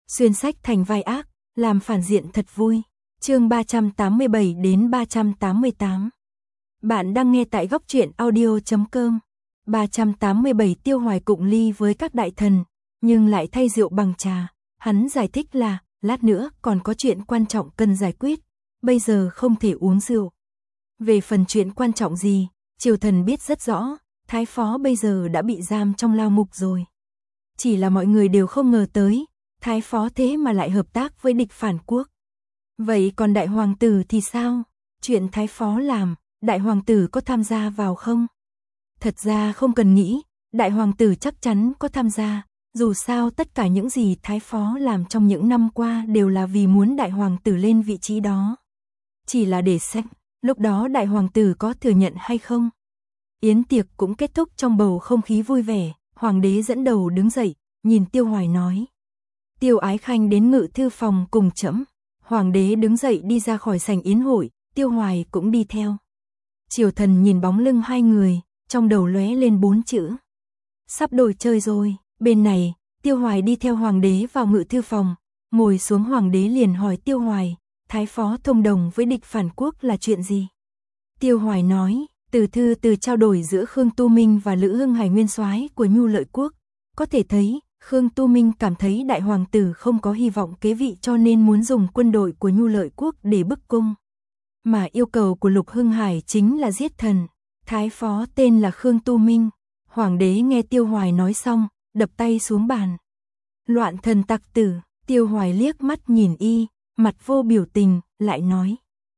xuyên sách thành vai ác, làm phản diện thật vui. Chương 387 đến 388. Bạn đang nghe tại góc truyện audio.com. 387 Tiêu Hoài cụng ly với các đại thần, nhưng lại thay rượu bằng trà. Hắn giải thích là, lát nữa còn có chuyện quan trọng cần giải quyết, bây giờ không thể uống rượu. Về phần chuyện quan trọng gì, triều thần biết rất rõ, Thái Phó bây giờ đã bị giam trong lao ngục rồi. Chỉ là mọi người đều không ngờ tới, Thái Phó thế mà lại hợp tác với địch phản quốc. Vậy còn đại hoàng tử thì sao? Chuyện Thái Phó làm, đại hoàng tử có tham gia vào không? Thật ra không cần nghĩ, đại hoàng tử chắc chắn có tham gia, dù sao tất cả những gì Thái Phó làm trong những năm qua đều là vì muốn đại hoàng tử lên vị trí đó. Chỉ là để xem, lúc đó đại hoàng tử có thừa nhận hay không? Yến tiệc cũng kết thúc trong bầu không khí vui vẻ, hoàng đế dẫn đầu đứng dậy, nhìn Tiêu Hoài nói. Tiêu Ái Khanh đến ngự thư phòng cùng trẫm. Hoàng đế đứng dậy đi ra khỏi sảnh yến hội, Tiêu Hoài cũng đi theo. Triều thần nhìn bóng lưng hai người, trong đầu lóe lên 4 chữ. Sắp đổi chơi rồi. Bên này, Tiêu Hoài đi theo hoàng đế vào ngự thư phòng, ngồi xuống hoàng đế liền hỏi Tiêu Hoài, Thái Phó thông đồng với địch phản quốc là chuyện gì? Tiêu Hoài nói, từ trao đổi giữa Khương Tu Minh và Lữ Hưng Hải nguyên soái của Nhu Lợi Quốc, có thể thấy, Khương Tu Minh cảm thấy đại hoàng tử không có hy vọng kế vị cho nên muốn dùng quân đội của Nhu Lợi Quốc để bức cung. Mà yêu cầu của Lục Hưng Hải chính là giết thần. Thái Phó tên là Khương Tu Minh. Hoàng đế nghe Tiêu Hoài nói xong, đập tay xuống bàn. Loạn thần tặc tử. Tiêu Hoài liếc mắt nhìn y, mặt vô biểu tình, lại nói.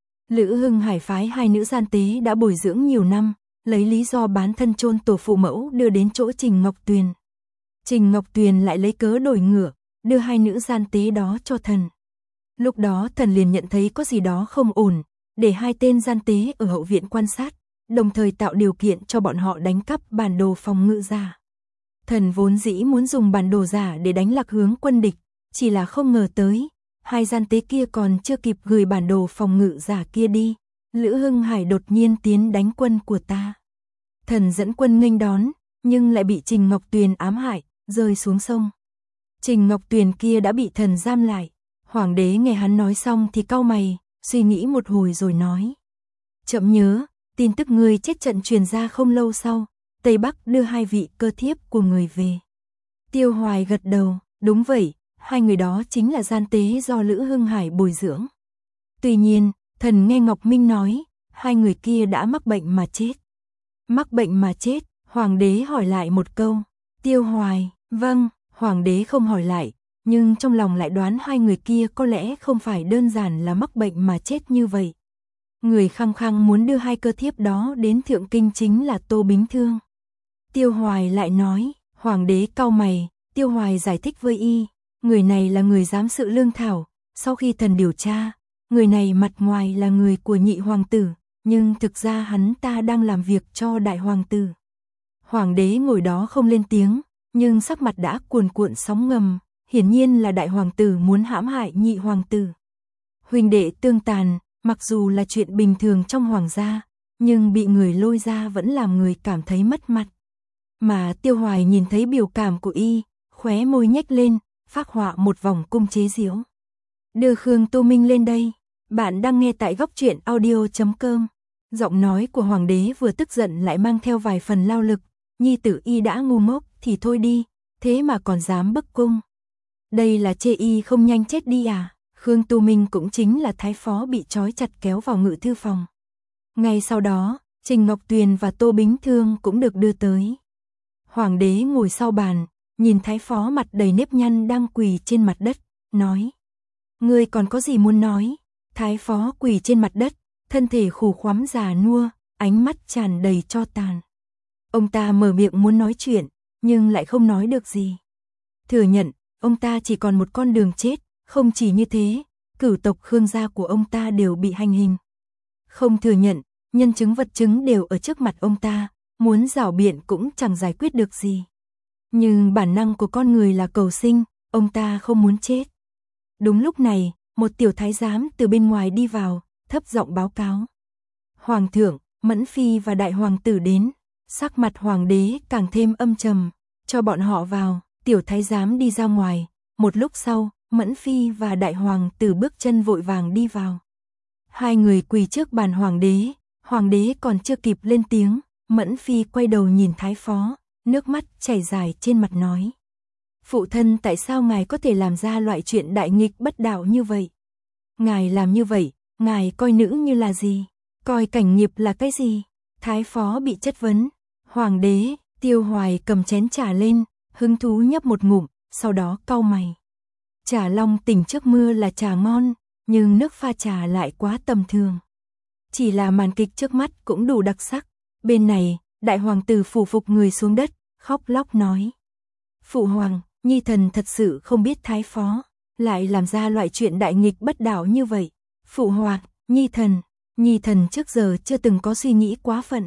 Lữ Hưng Hải phái hai nữ gian tế đã bồi dưỡng nhiều năm, lấy lý do bán thân chôn tổ phụ mẫu đưa đến chỗ Trình Ngọc Tuyền. Trình Ngọc Tuyền lại lấy cớ đổi ngựa, đưa hai nữ gian tế đó cho thần. Lúc đó thần liền nhận thấy có gì đó không ổn, để hai tên gian tế ở hậu viện quan sát, đồng thời tạo điều kiện cho bọn họ đánh cắp bản đồ phòng ngự giả. Thần vốn dĩ muốn dùng bản đồ giả để đánh lạc hướng quân địch, chỉ là không ngờ tới, hai gian tế kia còn chưa kịp gửi bản đồ phòng ngự giả kia đi, Lữ Hưng Hải đột nhiên tiến đánh quân của ta. Thần dẫn quân nghênh đón, nhưng lại bị Trình Ngọc Tuyền ám hại, rơi xuống sông. Trình Ngọc Tuyền kia đã bị thần giam lại. Hoàng đế nghe hắn nói xong thì cau mày, suy nghĩ một hồi rồi nói. Chậm nhớ, tin tức ngươi chết trận truyền ra không lâu sau, Tây Bắc đưa hai vị cơ thiếp của người về. Tiêu Hoài gật đầu, đúng vậy, hai người đó chính là gian tế do Lữ Hưng Hải bồi dưỡng. Tuy nhiên, thần nghe Ngọc Minh nói, hai người kia đã mắc bệnh mà chết. Mắc bệnh mà chết, hoàng đế hỏi lại một câu. Tiêu Hoài, vâng, hoàng đế không hỏi lại, nhưng trong lòng lại đoán hai người kia có lẽ không phải đơn giản là mắc bệnh mà chết như vậy. Người khăng khăng muốn đưa hai cơ thiếp đó đến Thượng Kinh chính là Tô Bính Thương. Tiêu Hoài lại nói, hoàng đế cau mày, Tiêu Hoài giải thích với y, người này là người giám sự lương thảo, sau khi thần điều tra, người này mặt ngoài là người của nhị hoàng tử, nhưng thực ra hắn ta đang làm việc cho đại hoàng tử. Hoàng đế ngồi đó không lên tiếng, nhưng sắc mặt đã cuồn cuộn sóng ngầm, hiển nhiên là đại hoàng tử muốn hãm hại nhị hoàng tử. Huynh đệ tương tàn, mặc dù là chuyện bình thường trong hoàng gia, nhưng bị người lôi ra vẫn làm người cảm thấy mất mặt. Mà Tiêu Hoài nhìn thấy biểu cảm của y, khóe môi nhếch lên, phác họa một vòng cung chế giễu. Đưa Khương Tu Minh lên đây, bạn đang nghe tại góc truyện audio.com. Giọng nói của hoàng đế vừa tức giận lại mang theo vài phần lao lực. Nhi tử y đã ngu ngốc thì thôi đi, thế mà còn dám bức cung. Đây là chê y không nhanh chết đi à? Khương Tu Minh cũng chính là Thái Phó bị trói chặt kéo vào ngự thư phòng. Ngay sau đó, Trình Ngọc Tuyền và Tô Bính Thương cũng được đưa tới. Hoàng đế ngồi sau bàn, nhìn Thái Phó mặt đầy nếp nhăn đang quỳ trên mặt đất, nói. Ngươi còn có gì muốn nói? Thái Phó quỳ trên mặt đất, thân thể khủ khoắm già nua, ánh mắt tràn đầy tro tàn. Ông ta mở miệng muốn nói chuyện, nhưng lại không nói được gì. Thừa nhận, ông ta chỉ còn một con đường chết, không chỉ như thế, cửu tộc Khương gia của ông ta đều bị hành hình. Không thừa nhận, nhân chứng vật chứng đều ở trước mặt ông ta, muốn rảo biện cũng chẳng giải quyết được gì. Nhưng bản năng của con người là cầu sinh, ông ta không muốn chết. Đúng lúc này, một tiểu thái giám từ bên ngoài đi vào, thấp giọng báo cáo. Hoàng thượng, Mẫn Phi và đại hoàng tử đến. Sắc mặt hoàng đế càng thêm âm trầm, cho bọn họ vào, tiểu thái giám đi ra ngoài, một lúc sau, Mẫn Phi và đại hoàng tử bước chân vội vàng đi vào. Hai người quỳ trước bàn hoàng đế còn chưa kịp lên tiếng, Mẫn Phi quay đầu nhìn thái phó, nước mắt chảy dài trên mặt nói. Phụ thân, tại sao ngài có thể làm ra loại chuyện đại nghịch bất đạo như vậy? Ngài làm như vậy, ngài coi nữ như là gì? Coi cảnh nghiệp là cái gì? Thái phó bị chất vấn. Hoàng đế, Tiêu Hoài cầm chén trà lên, hứng thú nhấp một ngụm, sau đó cau mày. Trà long tỉnh trước mưa là trà ngon, nhưng nước pha trà lại quá tầm thường. Chỉ là màn kịch trước mắt cũng đủ đặc sắc. Bên này, đại hoàng tử phủ phục người xuống đất, khóc lóc nói. Phụ hoàng, nhi thần thật sự không biết thái phó lại làm ra loại chuyện đại nghịch bất đạo như vậy. Phụ hoàng, nhi thần trước giờ chưa từng có suy nghĩ quá phận.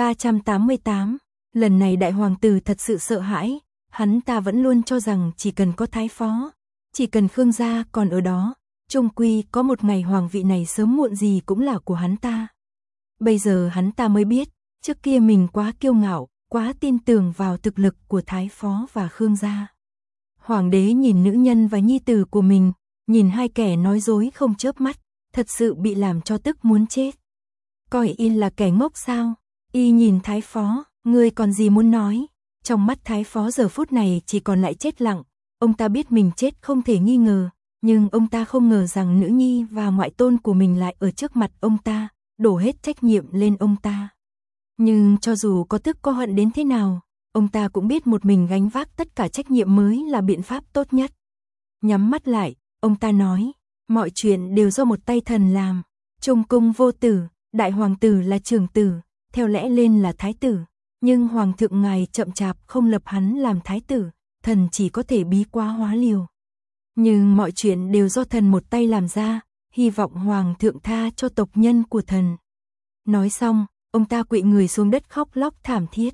388, lần này đại hoàng tử thật sự sợ hãi, hắn ta vẫn luôn cho rằng chỉ cần có thái phó, chỉ cần Khương gia còn ở đó, chung quy có một ngày hoàng vị này sớm muộn gì cũng là của hắn ta. Bây giờ hắn ta mới biết, trước kia mình quá kiêu ngạo, quá tin tưởng vào thực lực của thái phó và Khương gia. Hoàng đế nhìn nữ nhân và nhi tử của mình, nhìn hai kẻ nói dối không chớp mắt, thật sự bị làm cho tức muốn chết. Coi y là kẻ ngốc sao? Y nhìn thái phó, ngươi còn gì muốn nói? Trong mắt thái phó giờ phút này chỉ còn lại chết lặng, ông ta biết mình chết không thể nghi ngờ, nhưng ông ta không ngờ rằng nữ nhi và ngoại tôn của mình lại ở trước mặt ông ta, đổ hết trách nhiệm lên ông ta. Nhưng cho dù có tức có hận đến thế nào, ông ta cũng biết một mình gánh vác tất cả trách nhiệm mới là biện pháp tốt nhất. Nhắm mắt lại, ông ta nói, mọi chuyện đều do một tay thần làm. Trung cung vô tử, đại hoàng tử là trưởng tử, theo lẽ lên là thái tử, nhưng hoàng thượng ngài chậm chạp không lập hắn làm thái tử, thần chỉ có thể bí quá hóa liều. Nhưng mọi chuyện đều do thần một tay làm ra, hy vọng hoàng thượng tha cho tộc nhân của thần. Nói xong, ông ta quỵ người xuống đất khóc lóc thảm thiết.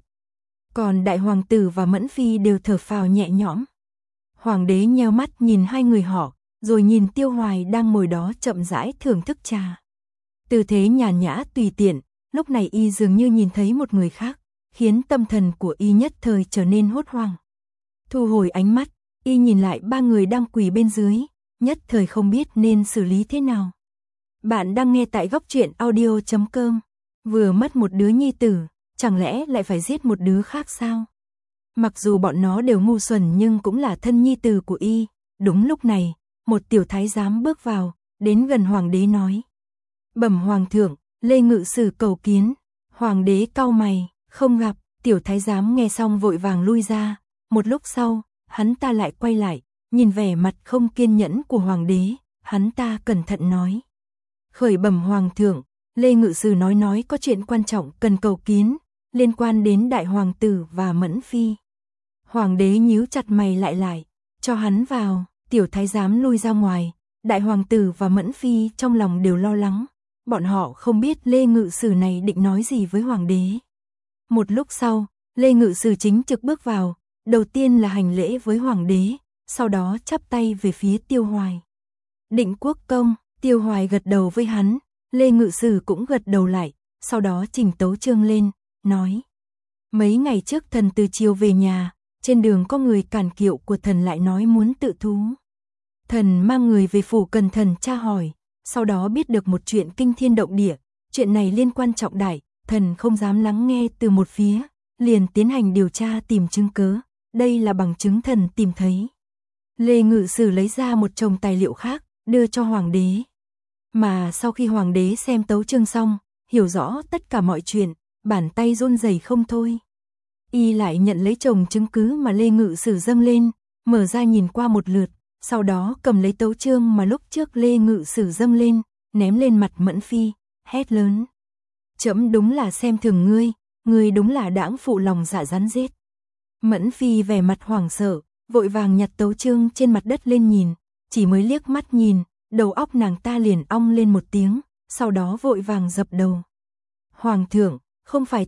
Còn đại hoàng tử và Mẫn Phi đều thở phào nhẹ nhõm. Hoàng đế nheo mắt nhìn hai người họ, rồi nhìn Tiêu Hoài đang ngồi đó chậm rãi thưởng thức trà. Tư thế nhàn nhã tùy tiện, lúc này y dường như nhìn thấy một người khác, khiến tâm thần của y nhất thời trở nên hốt hoảng. Thu hồi ánh mắt, y nhìn lại ba người đang quỳ bên dưới, nhất thời không biết nên xử lý thế nào. Bạn đang nghe tại Góc Truyện Audio.com. Vừa mất một đứa nhi tử, chẳng lẽ lại phải giết một đứa khác sao? Mặc dù bọn nó đều ngu xuẩn nhưng cũng là thân nhi tử của y. Đúng lúc này, một tiểu thái giám bước vào, đến gần hoàng đế nói. Bẩm hoàng thượng, Lê Ngự Sử cầu kiến. Hoàng đế cau mày, không gặp. Tiểu thái giám nghe xong vội vàng lui ra. Một lúc sau, hắn ta lại quay lại, nhìn vẻ mặt không kiên nhẫn của hoàng đế, hắn ta cẩn thận nói. Khởi bẩm hoàng thượng, Lê Ngự Sử nói có chuyện quan trọng cần cầu kiến, liên quan đến đại hoàng tử và Mẫn Phi. Hoàng đế nhíu chặt mày lại, cho hắn vào. Tiểu thái giám lui ra ngoài, đại hoàng tử và Mẫn Phi trong lòng đều lo lắng, bọn họ không biết Lê Ngự Sử này định nói gì với hoàng đế. Một lúc sau, Lê Ngự Sử chính trực bước vào, đầu tiên là hành lễ với hoàng đế, sau đó chắp tay về phía Tiêu Hoài. Định quốc công. Tiêu Hoài gật đầu với hắn, Lê Ngự Sử cũng gật đầu lại, sau đó trình tấu chương lên, nói. Mấy ngày trước thần từ chiều về nhà, trên đường có người cản kiệu của thần lại nói muốn tự thú. Thần mang người về phủ cần thần tra hỏi, sau đó biết được một chuyện kinh thiên động địa, chuyện này liên quan trọng đại, thần không dám lắng nghe từ một phía, liền tiến hành điều tra tìm chứng cớ, đây là bằng chứng thần tìm thấy. Lê Ngự Sử lấy ra một chồng tài liệu khác, đưa cho hoàng đế. Mà sau khi hoàng đế xem tấu chương xong, hiểu rõ tất cả mọi chuyện, bàn tay run rẩy không thôi. Y lại nhận lấy chồng chứng cứ mà Lê Ngự Sử dâng lên, mở ra nhìn qua một lượt, sau đó cầm lấy tấu chương mà lúc trước Lê Ngự Sử dâng lên, ném lên mặt Mẫn Phi, hét lớn. Trẫm đúng là xem thường ngươi đúng là đãng phụ lòng dạ rắn rết. Mẫn Phi vẻ mặt hoảng sợ, vội vàng nhặt tấu chương trên mặt đất lên nhìn, chỉ mới liếc mắt nhìn, đầu óc nàng ta liền ong lên một tiếng, sau đó vội vàng dập đầu. Hoàng thượng, không phải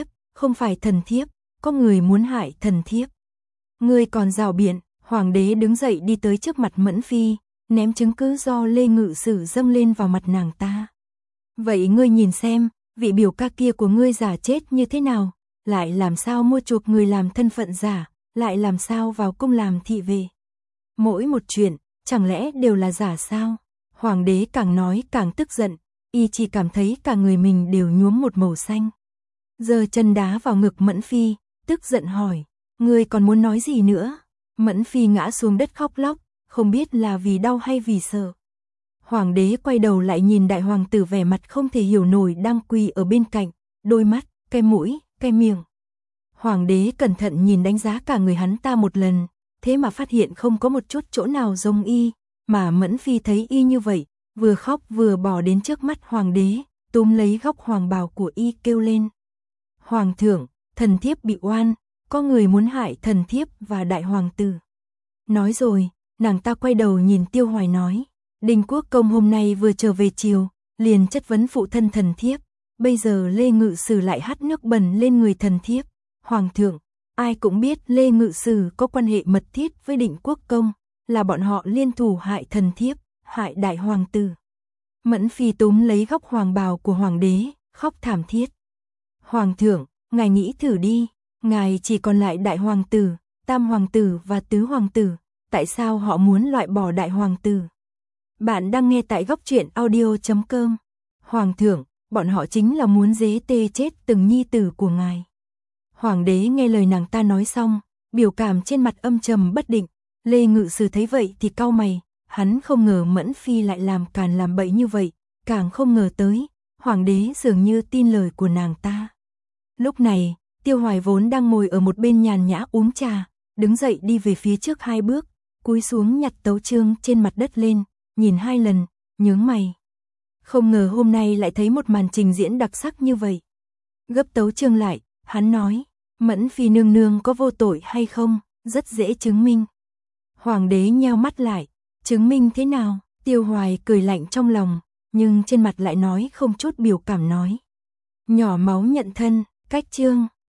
thần thiếp, có người muốn hại thần thiếp. Ngươi còn rào biện. Hoàng đế đứng dậy đi tới trước mặt Mẫn Phi, ném chứng cứ do Lê Ngự Sử dâng lên vào mặt nàng ta. Vậy ngươi nhìn xem, vị biểu ca kia của ngươi giả chết như thế nào, lại làm sao mua chuộc người làm thân phận giả, lại làm sao vào cung làm thị vệ. Mỗi một chuyện, chẳng lẽ đều là giả sao? Hoàng đế càng nói càng tức giận, y chỉ cảm thấy cả người mình đều nhuốm một màu xanh. Giơ chân đá vào ngực Mẫn Phi, tức giận hỏi, ngươi còn muốn nói gì nữa? Mẫn Phi ngã xuống đất khóc lóc, không biết là vì đau hay vì sợ. Hoàng đế quay đầu lại nhìn đại hoàng tử vẻ mặt không thể hiểu nổi đang quỳ ở bên cạnh, đôi mắt, cái mũi, cái miệng. Hoàng đế cẩn thận nhìn đánh giá cả người hắn ta một lần, thế mà phát hiện không có một chút chỗ nào giống y, mà Mẫn Phi thấy y như vậy, vừa khóc vừa bỏ đến trước mắt hoàng đế, túm lấy góc hoàng bào của y kêu lên. Hoàng thượng, thần thiếp bị oan, có người muốn hại thần thiếp và đại hoàng tử. Nói rồi, nàng ta quay đầu nhìn Tiêu Hoài nói, Đinh Quốc Công hôm nay vừa trở về triều, liền chất vấn phụ thân thần thiếp, bây giờ Lê Ngự Sử lại hắt nước bẩn lên người thần thiếp. Hoàng thượng, ai cũng biết Lê Ngự Sử có quan hệ mật thiết với Định Quốc Công, là bọn họ liên thủ hại thần thiếp, hại đại hoàng tử. Mẫn Phi túm lấy góc hoàng bào của hoàng đế, khóc thảm thiết. Hoàng thượng, ngài nghĩ thử đi, ngài chỉ còn lại đại hoàng tử, tam hoàng tử và tứ hoàng tử, tại sao họ muốn loại bỏ đại hoàng tử? Bạn đang nghe tại góc truyện audio.com. Hoàng thượng, bọn họ chính là muốn dế tê chết từng nhi tử của ngài. Hoàng đế nghe lời nàng ta nói xong, biểu cảm trên mặt âm trầm bất định. Lê Ngự Sử thấy vậy thì cau mày, hắn không ngờ Mẫn Phi lại làm càn làm bậy như vậy, càng không ngờ tới, hoàng đế dường như tin lời của nàng ta. Lúc này, Tiêu Hoài vốn đang ngồi ở một bên nhàn nhã uống trà, đứng dậy đi về phía trước 2 bước, cúi xuống nhặt tấu chương trên mặt đất lên, nhìn 2 lần, nhướng mày. Không ngờ hôm nay lại thấy một màn trình diễn đặc sắc như vậy. Gấp tấu chương lại, hắn nói, Mẫn Phi nương nương có vô tội hay không, rất dễ chứng minh. Hoàng đế nheo mắt lại, chứng minh thế nào? Tiêu Hoài cười lạnh trong lòng, nhưng trên mặt lại nói không chút biểu cảm nói. Nhỏ máu nhận thân, cách chương.